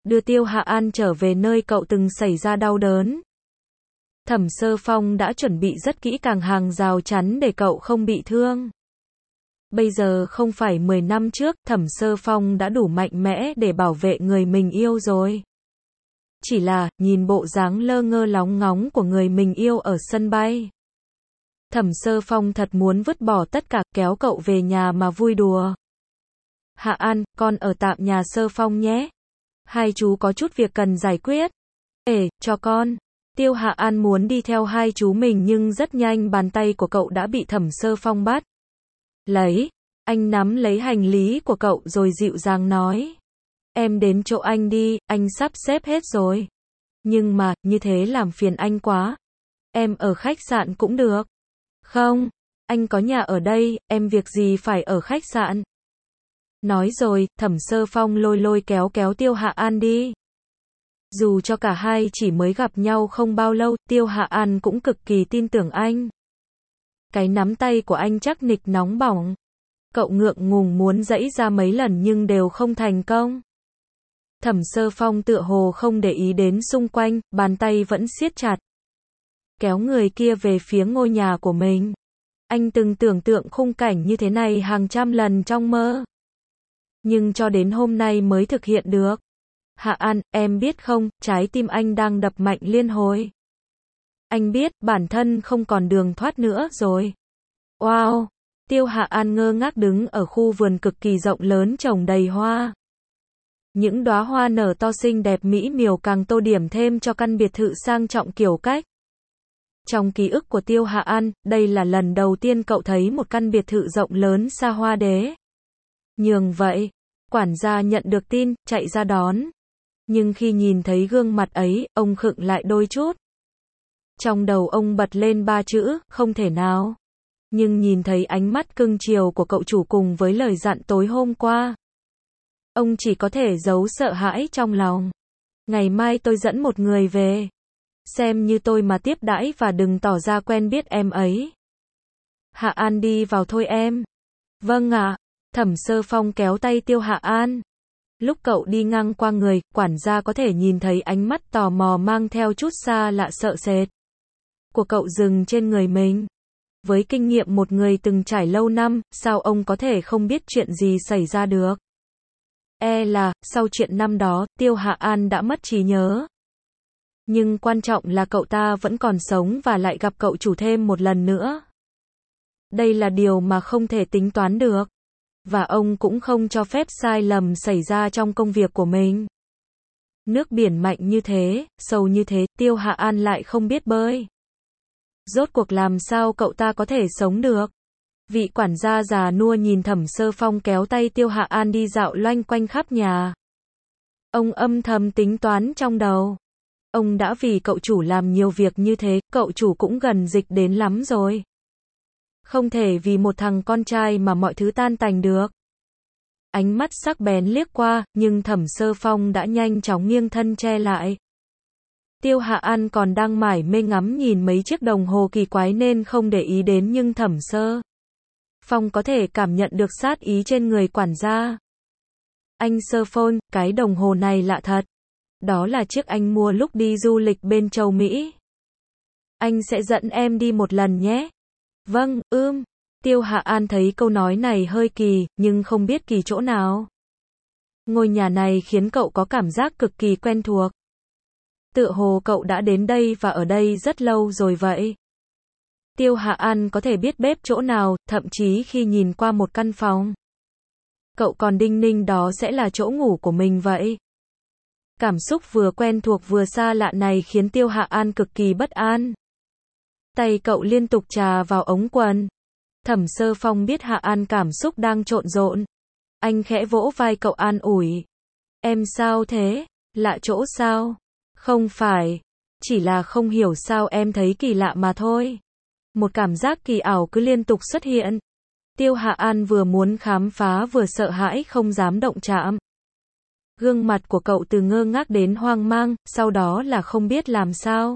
đưa Tiêu Hạ An trở về nơi cậu từng xảy ra đau đớn. Thẩm Sơ Phong đã chuẩn bị rất kỹ càng hàng rào chắn để cậu không bị thương. Bây giờ không phải 10 năm trước, Thẩm Sơ Phong đã đủ mạnh mẽ để bảo vệ người mình yêu rồi. Chỉ là, nhìn bộ dáng lơ ngơ lóng ngóng của người mình yêu ở sân bay. Thẩm Sơ Phong thật muốn vứt bỏ tất cả, kéo cậu về nhà mà vui đùa. Hạ An, con ở tạm nhà Sơ Phong nhé. Hai chú có chút việc cần giải quyết. Cho con. Tiêu Hạ An muốn đi theo hai chú mình nhưng rất nhanh bàn tay của cậu đã bị Thẩm Sơ Phong bắt. Anh nắm lấy hành lý của cậu rồi dịu dàng nói. Em đến chỗ anh đi, anh sắp xếp hết rồi. Nhưng mà, như thế làm phiền anh quá. Em ở khách sạn cũng được. Không, anh có nhà ở đây, em việc gì phải ở khách sạn. Nói rồi, Thẩm Sơ Phong lôi kéo Tiêu Hạ An đi. Dù cho cả hai chỉ mới gặp nhau không bao lâu, Tiêu Hạ An cũng cực kỳ tin tưởng anh. Cái nắm tay của anh chắc nịch nóng bỏng. Cậu ngượng ngùng muốn giãy ra mấy lần nhưng đều không thành công. Thẩm Sơ Phong tựa hồ không để ý đến xung quanh, bàn tay vẫn siết chặt. Kéo người kia về phía ngôi nhà của mình. Anh từng tưởng tượng khung cảnh như thế này hàng trăm lần trong mơ. Nhưng cho đến hôm nay mới thực hiện được. Hạ An, em biết không, trái tim anh đang đập mạnh liên hồi. Anh biết, bản thân không còn đường thoát nữa rồi. Wow! Tiêu Hạ An ngơ ngác đứng ở khu vườn cực kỳ rộng lớn trồng đầy hoa. Những đóa hoa nở to xinh đẹp mỹ miều càng tô điểm thêm cho căn biệt thự sang trọng kiểu cách. Trong ký ức của Tiêu Hạ An, đây là lần đầu tiên cậu thấy một căn biệt thự rộng lớn xa hoa đế. Nhường vậy, quản gia nhận được tin, chạy ra đón. Nhưng khi nhìn thấy gương mặt ấy, ông khựng lại đôi chút. Trong đầu ông bật lên ba chữ, không thể nào. Nhưng nhìn thấy ánh mắt cưng chiều của cậu chủ cùng với lời dặn tối hôm qua. Ông chỉ có thể giấu sợ hãi trong lòng. Ngày mai tôi dẫn một người về. Xem như tôi mà tiếp đãi và đừng tỏ ra quen biết em ấy. Hạ An đi vào thôi em. Vâng ạ. Thẩm Sơ Phong kéo tay Tiêu Hạ An. Lúc cậu đi ngang qua người, quản gia có thể nhìn thấy ánh mắt tò mò mang theo chút xa lạ sợ sệt của cậu dừng trên người mình. Với kinh nghiệm một người từng trải lâu năm, sao ông có thể không biết chuyện gì xảy ra được? Là, sau chuyện năm đó, Tiêu Hạ An đã mất trí nhớ. Nhưng quan trọng là cậu ta vẫn còn sống và lại gặp cậu chủ thêm một lần nữa. Đây là điều mà không thể tính toán được. Và ông cũng không cho phép sai lầm xảy ra trong công việc của mình. Nước biển mạnh như thế, sâu như thế, Tiêu Hạ An lại không biết bơi. Rốt cuộc làm sao cậu ta có thể sống được? Vị quản gia già nua nhìn Thẩm Sơ Phong kéo tay Tiêu Hạ An đi dạo loanh quanh khắp nhà. Ông âm thầm tính toán trong đầu. Ông đã vì cậu chủ làm nhiều việc như thế, cậu chủ cũng gần dịch đến lắm rồi. Không thể vì một thằng con trai mà mọi thứ tan tành được. Ánh mắt sắc bén liếc qua, nhưng Thẩm Sơ Phong đã nhanh chóng nghiêng thân che lại. Tiêu Hạ An còn đang mải mê ngắm nhìn mấy chiếc đồng hồ kỳ quái nên không để ý đến nhưng Thẩm Sơ Phong có thể cảm nhận được sát ý trên người quản gia. Anh Sơ Phong, cái đồng hồ này lạ thật. Đó là chiếc anh mua lúc đi du lịch bên châu Mỹ. Anh sẽ dẫn em đi một lần nhé. Vâng, Tiêu Hạ An thấy câu nói này hơi kỳ, nhưng không biết kỳ chỗ nào. Ngôi nhà này khiến cậu có cảm giác cực kỳ quen thuộc. Tựa hồ cậu đã đến đây và ở đây rất lâu rồi vậy. Tiêu Hạ An có thể biết bếp chỗ nào, thậm chí khi nhìn qua một căn phòng. Cậu còn đinh ninh đó sẽ là chỗ ngủ của mình vậy. Cảm xúc vừa quen thuộc vừa xa lạ này khiến Tiêu Hạ An cực kỳ bất an. Tay cậu liên tục chà vào ống quần. Thẩm Sơ Phong biết Hạ An cảm xúc đang trộn rộn. Anh khẽ vỗ vai cậu an ủi. Em sao thế? Lạ chỗ sao? Không phải. Chỉ là không hiểu sao em thấy kỳ lạ mà thôi. Một cảm giác kỳ ảo cứ liên tục xuất hiện. Tiêu Hạ An vừa muốn khám phá vừa sợ hãi không dám động chạm. Gương mặt của cậu từ ngơ ngác đến hoang mang, sau đó là không biết làm sao.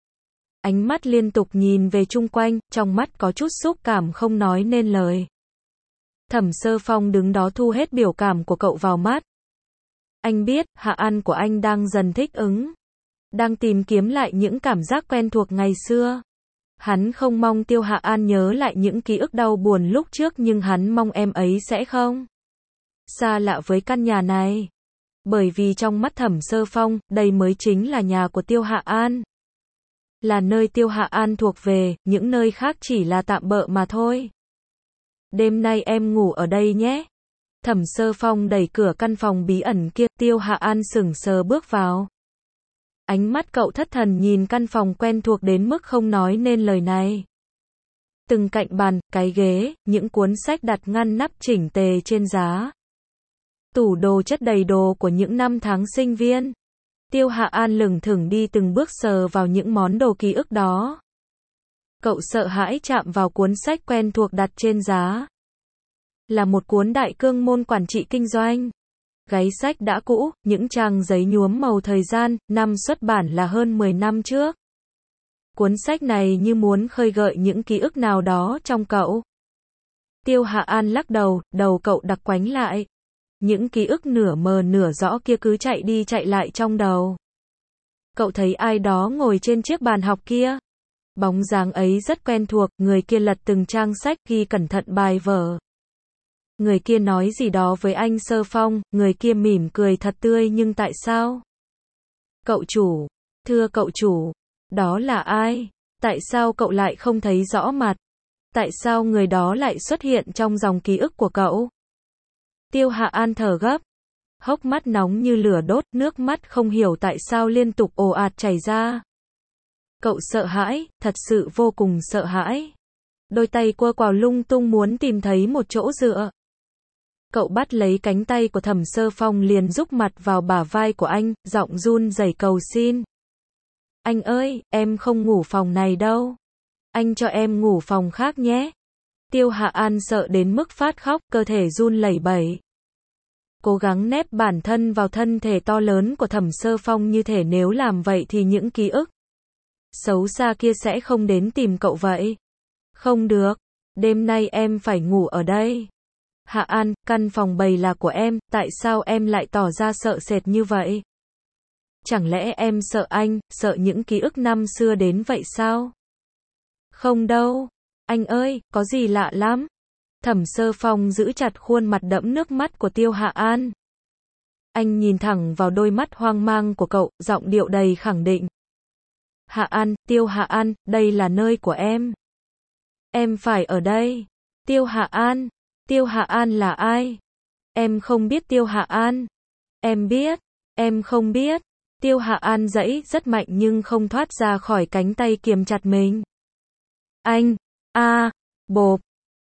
Ánh mắt liên tục nhìn về chung quanh, trong mắt có chút xúc cảm không nói nên lời. Thẩm Sơ Phong đứng đó thu hết biểu cảm của cậu vào mắt. Anh biết, Hạ An của anh đang dần thích ứng. Đang tìm kiếm lại những cảm giác quen thuộc ngày xưa. Hắn không mong Tiêu Hạ An nhớ lại những ký ức đau buồn lúc trước nhưng hắn mong em ấy sẽ không xa lạ với căn nhà này. Bởi vì trong mắt Thẩm Sơ Phong, đây mới chính là nhà của Tiêu Hạ An. Là nơi Tiêu Hạ An thuộc về, những nơi khác chỉ là tạm bợ mà thôi. Đêm nay em ngủ ở đây nhé. Thẩm Sơ Phong đẩy cửa căn phòng bí ẩn kia, Tiêu Hạ An sững sờ bước vào. Ánh mắt cậu thất thần nhìn căn phòng quen thuộc đến mức không nói nên lời này. Từng cạnh bàn, cái ghế, những cuốn sách đặt ngăn nắp chỉnh tề trên giá. Tủ đồ chất đầy đồ của những năm tháng sinh viên. Tiêu Hạ An lững thững đi từng bước sờ vào những món đồ ký ức đó. Cậu sợ hãi chạm vào cuốn sách quen thuộc đặt trên giá. Là một cuốn Đại Cương môn quản trị kinh doanh. Gáy sách đã cũ, những trang giấy nhuốm màu thời gian, năm xuất bản là hơn 10 năm trước. Cuốn sách này như muốn khơi gợi những ký ức nào đó trong cậu. Tiêu Hạ An lắc đầu, đầu cậu đặc quánh lại. Những ký ức nửa mờ nửa rõ kia cứ chạy đi chạy lại trong đầu. Cậu thấy ai đó ngồi trên chiếc bàn học kia. Bóng dáng ấy rất quen thuộc, người kia lật từng trang sách ghi cẩn thận bài vở. Người kia nói gì đó với anh Sơ Phong, người kia mỉm cười thật tươi nhưng tại sao? Cậu chủ, thưa cậu chủ, đó là ai? Tại sao cậu lại không thấy rõ mặt? Tại sao người đó lại xuất hiện trong dòng ký ức của cậu? Tiêu Hạ An thở gấp. Hốc mắt nóng như lửa đốt, nước mắt không hiểu tại sao liên tục ồ ạt chảy ra. Cậu sợ hãi, thật sự vô cùng sợ hãi. Đôi tay quơ quào lung tung muốn tìm thấy một chỗ dựa. Cậu bắt lấy cánh tay của Thẩm Sơ Phong liền rúc mặt vào bả vai của anh, giọng run rẩy cầu xin. Anh ơi, em không ngủ phòng này đâu. Anh cho em ngủ phòng khác nhé. Tiêu Hạ An sợ đến mức phát khóc, cơ thể run lẩy bẩy. Cố gắng nép bản thân vào thân thể to lớn của Thẩm Sơ Phong như thể nếu làm vậy thì những ký ức xấu xa kia sẽ không đến tìm cậu vậy. Không được, đêm nay em phải ngủ ở đây. Hạ An, căn phòng bầy là của em, tại sao em lại tỏ ra sợ sệt như vậy? Chẳng lẽ em sợ anh, sợ những ký ức năm xưa đến vậy sao? Không đâu. Anh ơi, có gì lạ lắm. Thẩm Sơ Phong giữ chặt khuôn mặt đẫm nước mắt của Tiêu Hạ An. Anh nhìn thẳng vào đôi mắt hoang mang của cậu, giọng điệu đầy khẳng định. Hạ An, Tiêu Hạ An, đây là nơi của em. Em phải ở đây. Tiêu Hạ An. Tiêu Hạ An là ai? Em không biết Tiêu Hạ An. Em biết. Em không biết. Tiêu Hạ An giãy rất mạnh nhưng không thoát ra khỏi cánh tay kiềm chặt mình. Anh. Bộp.